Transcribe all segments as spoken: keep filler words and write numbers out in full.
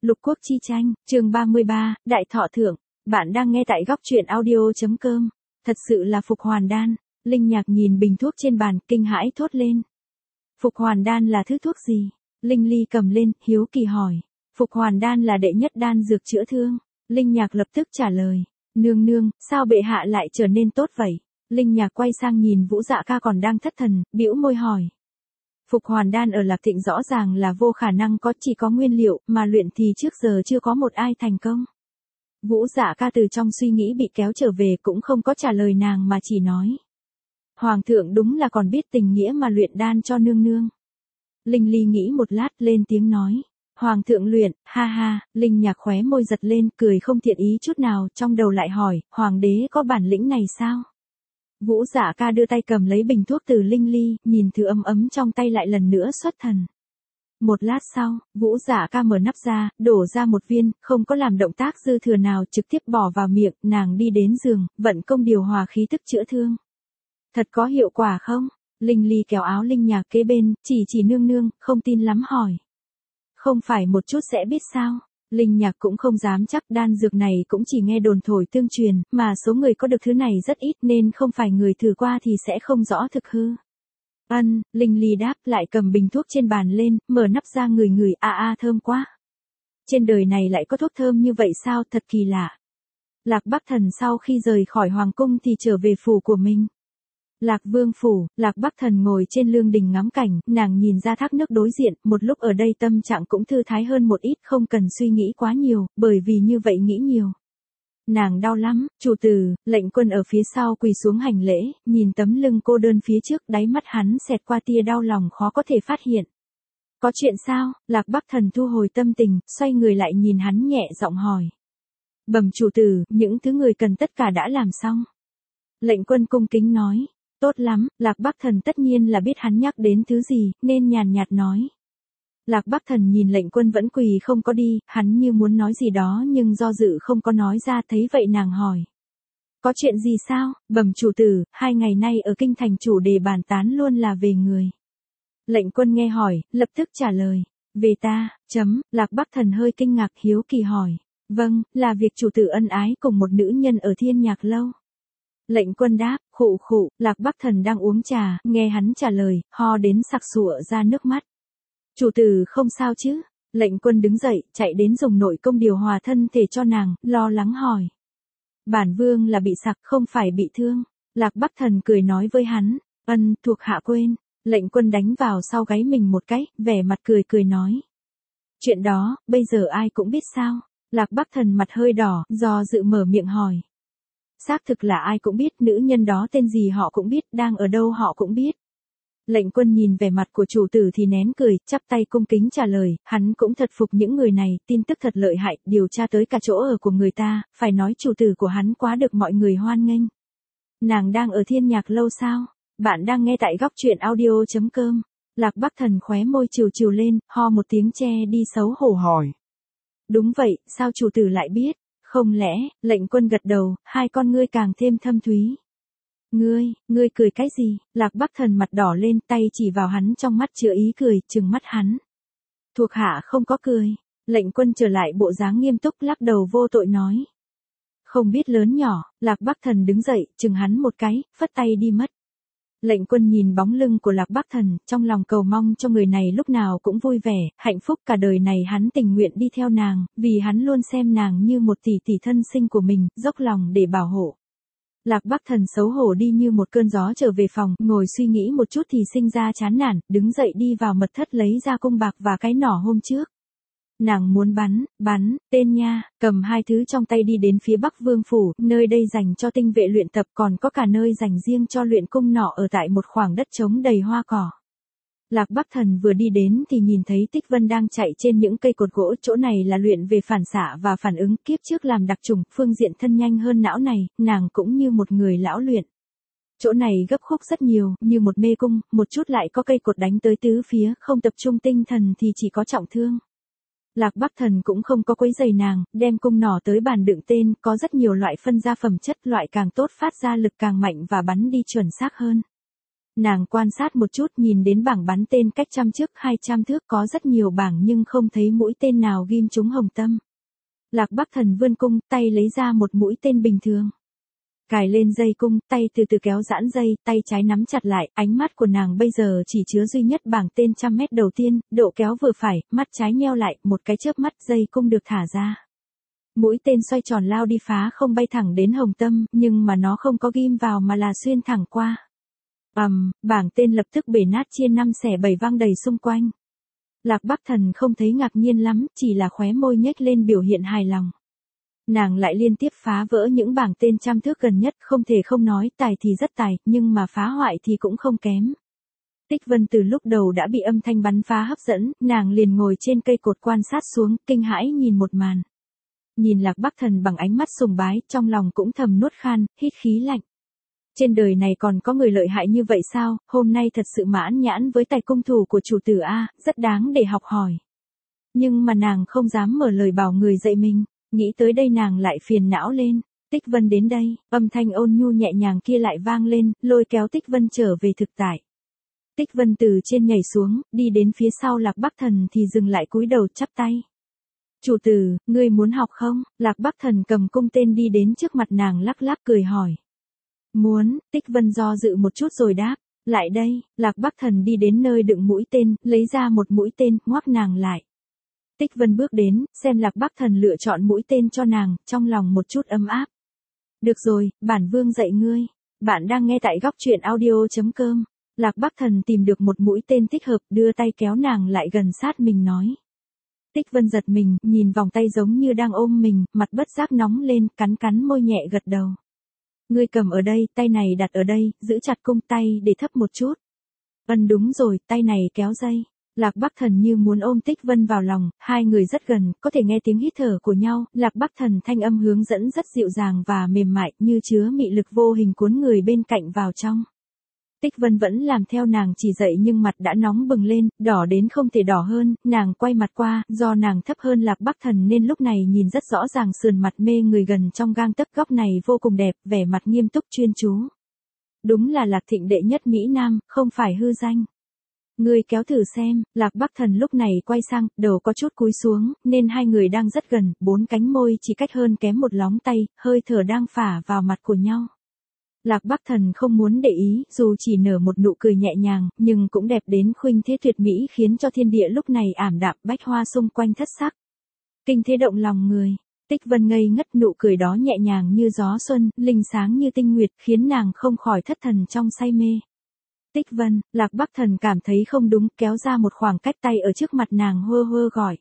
Lục quốc chi tranh, chương ba mươi ba, Đại Thọ Thưởng. Bạn đang nghe tại góc truyện audio chấm com. Thật sự là phục hoàn đan. Linh Nhạc nhìn bình thuốc trên bàn, kinh hãi thốt lên. Phục hoàn đan là thứ thuốc gì? Linh Ly cầm lên, hiếu kỳ hỏi. Phục hoàn đan là đệ nhất đan dược chữa thương. Linh Nhạc lập tức trả lời. Nương nương, sao bệ hạ lại trở nên tốt vậy? Linh Nhạc quay sang nhìn Vũ Dạ Ca còn đang thất thần, bĩu môi hỏi. Phục hoàn đan ở Lạc Thịnh rõ ràng là vô khả năng có, chỉ có nguyên liệu, mà luyện thì trước giờ chưa có một ai thành công. Vũ Dạ Ca từ trong suy nghĩ bị kéo trở về cũng không có trả lời nàng mà chỉ nói. Hoàng thượng đúng là còn biết tình nghĩa mà luyện đan cho nương nương. Linh Ly nghĩ một lát lên tiếng nói. Hoàng thượng luyện, ha ha, Linh Nhạc khóe môi giật lên, cười không thiện ý chút nào, trong đầu lại hỏi, hoàng đế có bản lĩnh này sao? Vũ Dạ Ca đưa tay cầm lấy bình thuốc từ Linh Ly, nhìn thứ ấm ấm trong tay lại lần nữa xuất thần. Một lát sau, Vũ Dạ Ca mở nắp ra, đổ ra một viên, không có làm động tác dư thừa nào, trực tiếp bỏ vào miệng, nàng đi đến giường, vận công điều hòa khí tức chữa thương. Thật có hiệu quả không? Linh Ly kéo áo Linh Nhạc kế bên, chỉ chỉ nương nương, không tin lắm hỏi. Không phải một chút sẽ biết sao? Linh Nhạc cũng không dám chắc, đan dược này cũng chỉ nghe đồn thổi tương truyền, mà số người có được thứ này rất ít nên không phải người thử qua thì sẽ không rõ thực hư. Ân, Linh Ly đáp, lại cầm bình thuốc trên bàn lên, mở nắp ra ngửi ngửi, a a thơm quá. Trên đời này lại có thuốc thơm như vậy sao, thật kỳ lạ. Lạc Bắc Thần sau khi rời khỏi hoàng cung thì trở về phủ của mình. Lạc Vương phủ, Lạc Bắc Thần ngồi trên lương đình ngắm cảnh, nàng nhìn ra thác nước đối diện, một lúc ở đây tâm trạng cũng thư thái hơn một ít, không cần suy nghĩ quá nhiều, bởi vì như vậy nghĩ nhiều. Nàng đau lắm, chủ tử, lệnh quân ở phía sau quỳ xuống hành lễ, nhìn tấm lưng cô đơn phía trước, đáy mắt hắn xẹt qua tia đau lòng khó có thể phát hiện. Có chuyện sao? Lạc Bắc Thần thu hồi tâm tình, xoay người lại nhìn hắn nhẹ giọng hỏi. Bẩm chủ tử, những thứ người cần tất cả đã làm xong. Lệnh quân cung kính nói. Tốt lắm, Lạc Bắc Thần tất nhiên là biết hắn nhắc đến thứ gì, nên nhàn nhạt nói. Lạc Bắc Thần nhìn lệnh quân vẫn quỳ không có đi, hắn như muốn nói gì đó nhưng do dự không có nói ra, thấy vậy nàng hỏi. Có chuyện gì sao? Bẩm chủ tử, hai ngày nay ở kinh thành chủ đề bàn tán luôn là về người. Lệnh quân nghe hỏi, lập tức trả lời. Về ta, chấm, Lạc Bắc Thần hơi kinh ngạc hiếu kỳ hỏi. Vâng, là việc chủ tử ân ái cùng một nữ nhân ở Thiên Nhạc Lâu. Lệnh quân đáp, khụ khụ, Lạc Bắc Thần đang uống trà, nghe hắn trả lời, ho đến sặc sụa ra nước mắt. Chủ tử không sao chứ? Lệnh quân đứng dậy, chạy đến dùng nội công điều hòa thân thể cho nàng, lo lắng hỏi. Bản vương là bị sặc, không phải bị thương. Lạc Bắc Thần cười nói với hắn, ân, thuộc hạ quên. Lệnh quân đánh vào sau gáy mình một cái, vẻ mặt cười cười nói. Chuyện đó, bây giờ ai cũng biết sao? Lạc Bắc Thần mặt hơi đỏ, do dự mở miệng hỏi. Xác thực là ai cũng biết, nữ nhân đó tên gì họ cũng biết, đang ở đâu họ cũng biết. Lệnh quân nhìn vẻ mặt của chủ tử thì nén cười, chắp tay cung kính trả lời, hắn cũng thật phục những người này, tin tức thật lợi hại, điều tra tới cả chỗ ở của người ta, phải nói chủ tử của hắn quá được mọi người hoan nghênh. Nàng đang ở Thiên Nhạc Lâu sao? Bạn đang nghe tại góc truyện audio chấm com. Lạc Bắc Thần khóe môi trìu trìu lên, ho một tiếng che đi xấu hổ hỏi. Đúng vậy, sao chủ tử lại biết? Không lẽ, lệnh quân gật đầu, hai con ngươi càng thêm thâm thúy. Ngươi, ngươi cười cái gì? Lạc Bắc Thần mặt đỏ lên, tay chỉ vào hắn trong mắt chứa ý cười, trừng mắt hắn. Thuộc hạ không có cười. Lệnh quân trở lại bộ dáng nghiêm túc lắc đầu vô tội nói. Không biết lớn nhỏ, Lạc Bắc Thần đứng dậy, chừng hắn một cái, phất tay đi mất. Lệnh quân nhìn bóng lưng của Lạc Bắc Thần, trong lòng cầu mong cho người này lúc nào cũng vui vẻ, hạnh phúc cả đời này hắn tình nguyện đi theo nàng, vì hắn luôn xem nàng như một tỷ tỷ thân sinh của mình, dốc lòng để bảo hộ. Lạc Bắc Thần xấu hổ đi như một cơn gió trở về phòng, ngồi suy nghĩ một chút thì sinh ra chán nản, đứng dậy đi vào mật thất lấy ra cung bạc và cái nỏ hôm trước. Nàng muốn bắn, bắn, tên nha, cầm hai thứ trong tay đi đến phía Bắc Vương phủ, nơi đây dành cho tinh vệ luyện tập, còn có cả nơi dành riêng cho luyện cung nỏ ở tại một khoảng đất trống đầy hoa cỏ. Lạc Bắc Thần vừa đi đến thì nhìn thấy Tích Vân đang chạy trên những cây cột gỗ, chỗ này là luyện về phản xạ và phản ứng, kiếp trước làm đặc trùng, phương diện thân nhanh hơn não này, nàng cũng như một người lão luyện. Chỗ này gấp khúc rất nhiều, như một mê cung, một chút lại có cây cột đánh tới tứ phía, không tập trung tinh thần thì chỉ có trọng thương. Lạc Bắc Thần cũng không có quấy giày nàng, đem cung nỏ tới bàn đựng tên, có rất nhiều loại phân ra phẩm chất, loại càng tốt phát ra lực càng mạnh và bắn đi chuẩn xác hơn. Nàng quan sát một chút nhìn đến bảng bắn tên cách trăm trước hai trăm thước có rất nhiều bảng nhưng không thấy mũi tên nào ghim trúng Hồng Tâm. Lạc Bắc Thần vươn cung, tay lấy ra một mũi tên bình thường. Cài lên dây cung, tay từ từ kéo giãn dây, tay trái nắm chặt lại, ánh mắt của nàng bây giờ chỉ chứa duy nhất bảng tên trăm mét đầu tiên, độ kéo vừa phải, mắt trái nheo lại, một cái chớp mắt dây cung được thả ra. Mũi tên xoay tròn lao đi phá không bay thẳng đến Hồng Tâm, nhưng mà nó không có ghim vào mà là xuyên thẳng qua. Ầm, um, bảng tên lập tức bể nát chia năm xẻ bảy văng đầy xung quanh. Lạc Bắc Thần không thấy ngạc nhiên lắm, chỉ là khóe môi nhếch lên biểu hiện hài lòng. Nàng lại liên tiếp phá vỡ những bảng tên trăm thước gần nhất, không thể không nói tài thì rất tài, nhưng mà phá hoại thì cũng không kém. Tích Vân từ lúc đầu đã bị âm thanh bắn phá hấp dẫn, nàng liền ngồi trên cây cột quan sát xuống, kinh hãi nhìn một màn. Nhìn Lạc Bắc Thần bằng ánh mắt sùng bái, trong lòng cũng thầm nuốt khan, hít khí lạnh. Trên đời này còn có người lợi hại như vậy sao, hôm nay thật sự mãn nhãn với tài cung thủ của chủ tử A, rất đáng để học hỏi. Nhưng mà nàng không dám mở lời bảo người dạy mình, nghĩ tới đây nàng lại phiền não lên. Tích Vân đến đây, âm thanh ôn nhu nhẹ nhàng kia lại vang lên, lôi kéo Tích Vân trở về thực tại. Tích Vân từ trên nhảy xuống, đi đến phía sau Lạc Bắc Thần thì dừng lại cúi đầu chắp tay. Chủ tử, ngươi muốn học không? Lạc Bắc Thần cầm cung tên đi đến trước mặt nàng lắc lắc cười hỏi. Muốn, Tích Vân do dự một chút rồi đáp. Lại đây, Lạc Bắc Thần đi đến nơi đựng mũi tên, lấy ra một mũi tên, ngoắc nàng lại. Tích Vân bước đến, xem Lạc Bắc Thần lựa chọn mũi tên cho nàng, trong lòng một chút ấm áp. Được rồi, bản vương dạy ngươi. Bạn đang nghe tại góc truyện audio chấm com. Lạc Bắc Thần tìm được một mũi tên thích hợp, đưa tay kéo nàng lại gần sát mình nói. Tích Vân giật mình, nhìn vòng tay giống như đang ôm mình, mặt bất giác nóng lên, cắn cắn môi nhẹ gật đầu. Ngươi cầm ở đây, tay này đặt ở đây, giữ chặt cung tay để thấp một chút. Vân đúng rồi, tay này kéo dây. Lạc Bắc Thần như muốn ôm Tích Vân vào lòng, hai người rất gần, có thể nghe tiếng hít thở của nhau, Lạc Bắc Thần thanh âm hướng dẫn rất dịu dàng và mềm mại, như chứa mị lực vô hình cuốn người bên cạnh vào trong. Tích Vân vẫn làm theo nàng chỉ dạy nhưng mặt đã nóng bừng lên, đỏ đến không thể đỏ hơn, nàng quay mặt qua, do nàng thấp hơn Lạc Bắc Thần nên lúc này nhìn rất rõ ràng sườn mặt mê người gần trong gang tấc, góc này vô cùng đẹp, vẻ mặt nghiêm túc chuyên chú. Đúng là Lạc Thịnh đệ nhất Mỹ Nam, không phải hư danh. Ngươi kéo thử xem, Lạc Bắc Thần lúc này quay sang, đầu có chút cúi xuống, nên hai người đang rất gần, bốn cánh môi chỉ cách hơn kém một lóng tay, hơi thở đang phả vào mặt của nhau. Lạc Bắc Thần không muốn để ý, dù chỉ nở một nụ cười nhẹ nhàng, nhưng cũng đẹp đến khuynh thế tuyệt mỹ khiến cho thiên địa lúc này ảm đạm, bách hoa xung quanh thất sắc. Kinh thế động lòng người. Tích Vân ngây ngất, nụ cười đó nhẹ nhàng như gió xuân, linh sáng như tinh nguyệt, khiến nàng không khỏi thất thần trong say mê. Tích Vân, Lạc Bắc Thần cảm thấy không đúng, kéo ra một khoảng cách, tay ở trước mặt nàng hơ hơ gọi.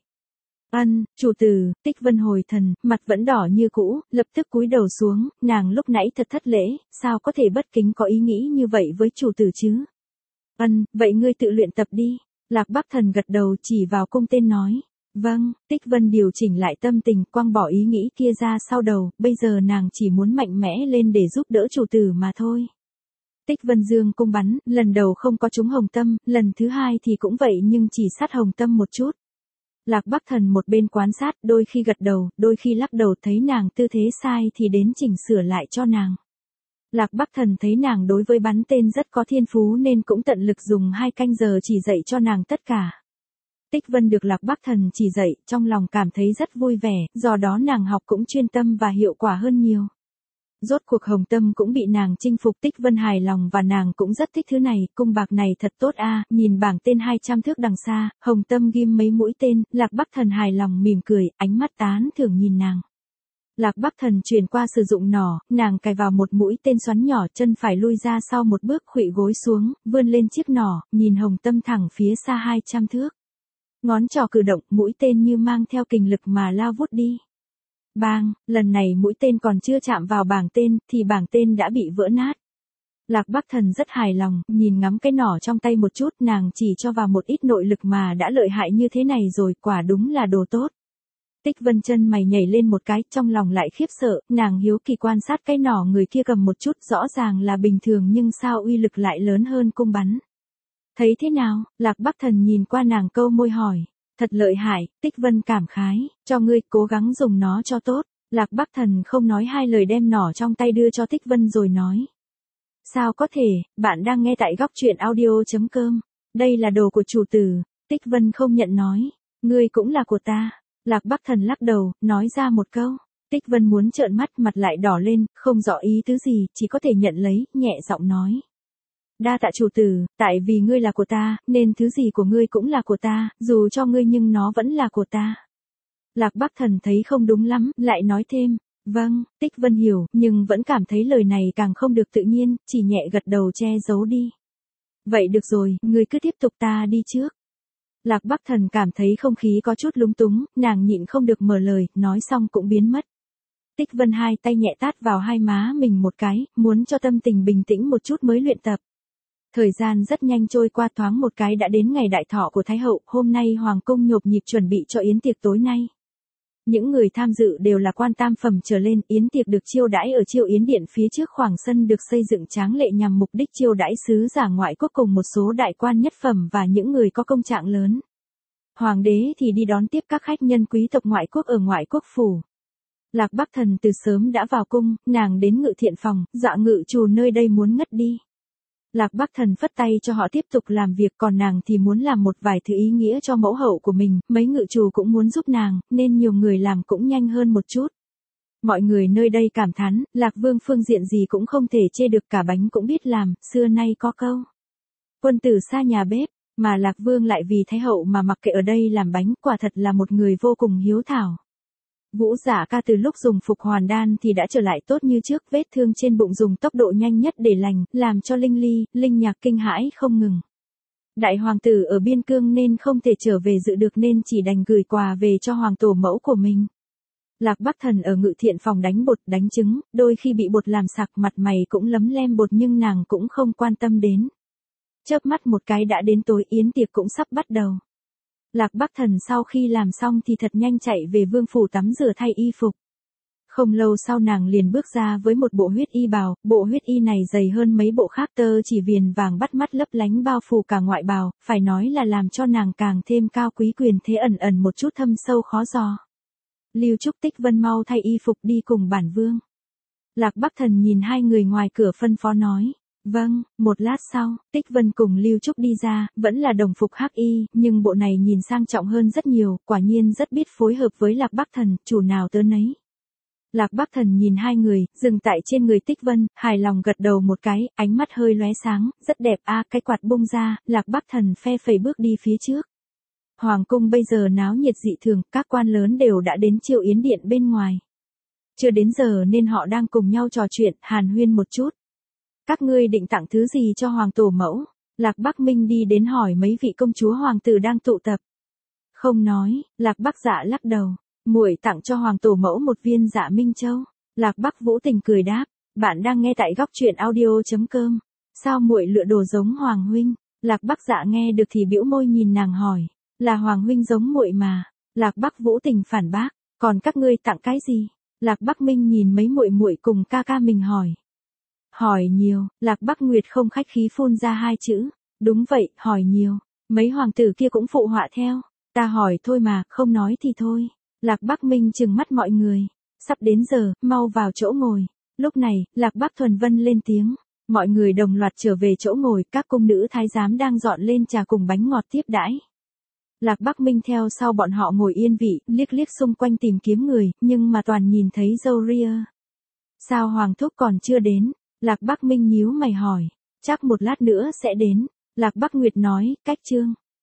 Ân, chủ tử. Tích Vân hồi thần, mặt vẫn đỏ như cũ, lập tức cúi đầu xuống, nàng lúc nãy thật thất lễ, sao có thể bất kính có ý nghĩ như vậy với chủ tử chứ? Ân, vậy ngươi tự luyện tập đi. Lạc Bắc Thần gật đầu chỉ vào cung tên nói. Vâng. Tích Vân điều chỉnh lại tâm tình, quăng bỏ ý nghĩ kia ra sau đầu, bây giờ nàng chỉ muốn mạnh mẽ lên để giúp đỡ chủ tử mà thôi. Tích Vân dương cung bắn, lần đầu không có trúng Hồng Tâm, lần thứ hai thì cũng vậy nhưng chỉ sát Hồng Tâm một chút. Lạc Bắc Thần một bên quan sát, đôi khi gật đầu, đôi khi lắc đầu, thấy nàng tư thế sai thì đến chỉnh sửa lại cho nàng. Lạc Bắc Thần thấy nàng đối với bắn tên rất có thiên phú nên cũng tận lực dùng hai canh giờ chỉ dạy cho nàng tất cả. Tích Vân được Lạc Bắc Thần chỉ dạy, trong lòng cảm thấy rất vui vẻ, do đó nàng học cũng chuyên tâm và hiệu quả hơn nhiều. Rốt cuộc Hồng Tâm cũng bị nàng chinh phục, Tích Vân hài lòng và nàng cũng rất thích thứ này, cung bạc này thật tốt a. Nhìn bảng tên hai trăm thước đằng xa, Hồng Tâm ghim mấy mũi tên, Lạc Bắc Thần hài lòng mỉm cười, ánh mắt tán thưởng nhìn nàng. Lạc Bắc Thần chuyển qua sử dụng nỏ, nàng cài vào một mũi tên xoắn nhỏ, chân phải lui ra sau một bước, khuỵu gối xuống, vươn lên chiếc nỏ, nhìn Hồng Tâm thẳng phía xa hai trăm thước. Ngón trỏ cử động, mũi tên như mang theo kình lực mà lao vút đi. Bang, lần này mũi tên còn chưa chạm vào bảng tên, thì bảng tên đã bị vỡ nát. Lạc Bắc Thần rất hài lòng, nhìn ngắm cái nỏ trong tay một chút, nàng chỉ cho vào một ít nội lực mà đã lợi hại như thế này rồi, quả đúng là đồ tốt. Tích Vân chân mày nhảy lên một cái, trong lòng lại khiếp sợ, nàng hiếu kỳ quan sát cái nỏ người kia cầm một chút, rõ ràng là bình thường nhưng sao uy lực lại lớn hơn cung bắn. Thấy thế nào? Lạc Bắc Thần nhìn qua nàng câu môi hỏi. Thật lợi hại. Tích Vân cảm khái, cho ngươi, cố gắng dùng nó cho tốt. Lạc Bắc Thần không nói hai lời đem nỏ trong tay đưa cho Tích Vân rồi nói. Sao có thể, bạn đang nghe tại góc truyện audio.com. Đây là đồ của chủ tử. Tích Vân không nhận nói. Ngươi cũng là của ta. Lạc Bắc Thần lắc đầu, nói ra một câu. Tích Vân muốn trợn mắt, mặt lại đỏ lên, không rõ ý tứ gì, chỉ có thể nhận lấy, nhẹ giọng nói. Đa tạ chủ tử, tại vì ngươi là của ta, nên thứ gì của ngươi cũng là của ta, dù cho ngươi nhưng nó vẫn là của ta. Lạc Bắc Thần thấy không đúng lắm, lại nói thêm. Vâng, Tích Vân hiểu, nhưng vẫn cảm thấy lời này càng không được tự nhiên, chỉ nhẹ gật đầu che giấu đi. Vậy được rồi, ngươi cứ tiếp tục, ta đi trước. Lạc Bắc Thần cảm thấy không khí có chút lúng túng, nàng nhịn không được mở lời, nói xong cũng biến mất. Tích Vân hai tay nhẹ tát vào hai má mình một cái, muốn cho tâm tình bình tĩnh một chút mới luyện tập. Thời gian rất nhanh trôi qua, thoáng một cái đã đến ngày đại thọ của Thái hậu, hôm nay hoàng cung nhộp nhịp chuẩn bị cho yến tiệc tối nay. Những người tham dự đều là quan tam phẩm trở lên, yến tiệc được chiêu đãi ở Chiêu Yến Điện phía trước khoảng sân được xây dựng tráng lệ nhằm mục đích chiêu đãi sứ giả ngoại quốc cùng một số đại quan nhất phẩm và những người có công trạng lớn. Hoàng đế thì đi đón tiếp các khách nhân quý tộc ngoại quốc ở ngoại quốc phủ. Lạc Bắc Thần từ sớm đã vào cung, nàng đến ngự thiện phòng, dọa ngự trù nơi đây muốn ngất đi. Lạc Bắc Thần phất tay cho họ tiếp tục làm việc, còn nàng thì muốn làm một vài thứ ý nghĩa cho mẫu hậu của mình, mấy ngự trù cũng muốn giúp nàng, nên nhiều người làm cũng nhanh hơn một chút. Mọi người nơi đây cảm thán, Lạc Vương phương diện gì cũng không thể chê được, cả bánh cũng biết làm, xưa nay có câu. Quân tử xa nhà bếp, mà Lạc Vương lại vì Thái hậu mà mặc kệ ở đây làm bánh, quả thật là một người vô cùng hiếu thảo. Vũ Giả Ca từ lúc dùng phục hoàn đan thì đã trở lại tốt như trước, vết thương trên bụng dùng tốc độ nhanh nhất để lành, làm cho Linh Ly, Linh Nhạc kinh hãi không ngừng. Đại hoàng tử ở biên cương nên không thể trở về dự được nên chỉ đành gửi quà về cho hoàng tổ mẫu của mình. Lạc Bắc Thần ở ngự thiện phòng đánh bột, đánh trứng, đôi khi bị bột làm sặc mặt mày cũng lấm lem bột nhưng nàng cũng không quan tâm đến. Chớp mắt một cái đã đến tối, yến tiệc cũng sắp bắt đầu. Lạc Bắc Thần sau khi làm xong thì thật nhanh chạy về vương phủ tắm rửa thay y phục. Không lâu sau nàng liền bước ra với một bộ huyết y bào, bộ huyết y này dày hơn mấy bộ khác, tơ chỉ viền vàng bắt mắt lấp lánh bao phủ cả ngoại bào, phải nói là làm cho nàng càng thêm cao quý, quyền thế ẩn ẩn một chút thâm sâu khó dò. Lưu Trúc Tích Vân mau thay y phục đi cùng bản vương. Lạc Bắc Thần nhìn hai người ngoài cửa phân phó nói. Vâng, một lát sau, Tích Vân cùng Lưu Trúc đi ra, vẫn là đồng phục hắc y, nhưng bộ này nhìn sang trọng hơn rất nhiều, quả nhiên rất biết phối hợp với Lạc Bắc Thần, chủ nào tớ nấy. Lạc Bắc Thần nhìn hai người, dừng tại trên người Tích Vân, hài lòng gật đầu một cái, ánh mắt hơi lóe sáng, rất đẹp a, à, cái quạt bung ra, Lạc Bắc Thần phe phẩy bước đi phía trước. Hoàng cung bây giờ náo nhiệt dị thường, các quan lớn đều đã đến Chiêu Yến Điện bên ngoài. Chưa đến giờ nên họ đang cùng nhau trò chuyện, hàn huyên một chút. Các ngươi định tặng thứ gì cho hoàng tổ mẫu? Lạc Bắc Minh đi đến hỏi mấy vị công chúa hoàng tử đang tụ tập. Không nói, Lạc Bắc Dạ lắc đầu. Muội tặng cho hoàng tổ mẫu một viên Dạ Minh Châu. Lạc Bắc Vũ Tình cười đáp. Bạn đang nghe tại góc truyện audio.com. Sao muội lựa đồ giống hoàng huynh? Lạc Bắc Dạ nghe được thì bĩu môi nhìn nàng hỏi. Là hoàng huynh giống muội mà. Lạc Bắc Vũ Tình phản bác. Còn các ngươi tặng cái gì? Lạc Bắc Minh nhìn mấy muội muội cùng ca ca mình hỏi. Hỏi nhiều, Lạc Bắc Nguyệt không khách khí phun ra hai chữ. Đúng vậy, hỏi nhiều. Mấy hoàng tử kia cũng phụ họa theo. Ta hỏi thôi mà, không nói thì thôi. Lạc Bắc Minh trừng mắt mọi người. Sắp đến giờ, mau vào chỗ ngồi. Lúc này, Lạc Bắc Thuần Vân lên tiếng. Mọi người đồng loạt trở về chỗ ngồi, các cung nữ thái giám đang dọn lên trà cùng bánh ngọt tiếp đãi. Lạc Bắc Minh theo sau bọn họ ngồi yên vị, liếc liếc xung quanh tìm kiếm người, nhưng mà toàn nhìn thấy dâu ria. Sao hoàng thúc còn chưa đến? Lạc Bắc Minh nhíu mày hỏi. Chắc một lát nữa sẽ đến. Lạc Bắc Nguyệt nói, cách chương.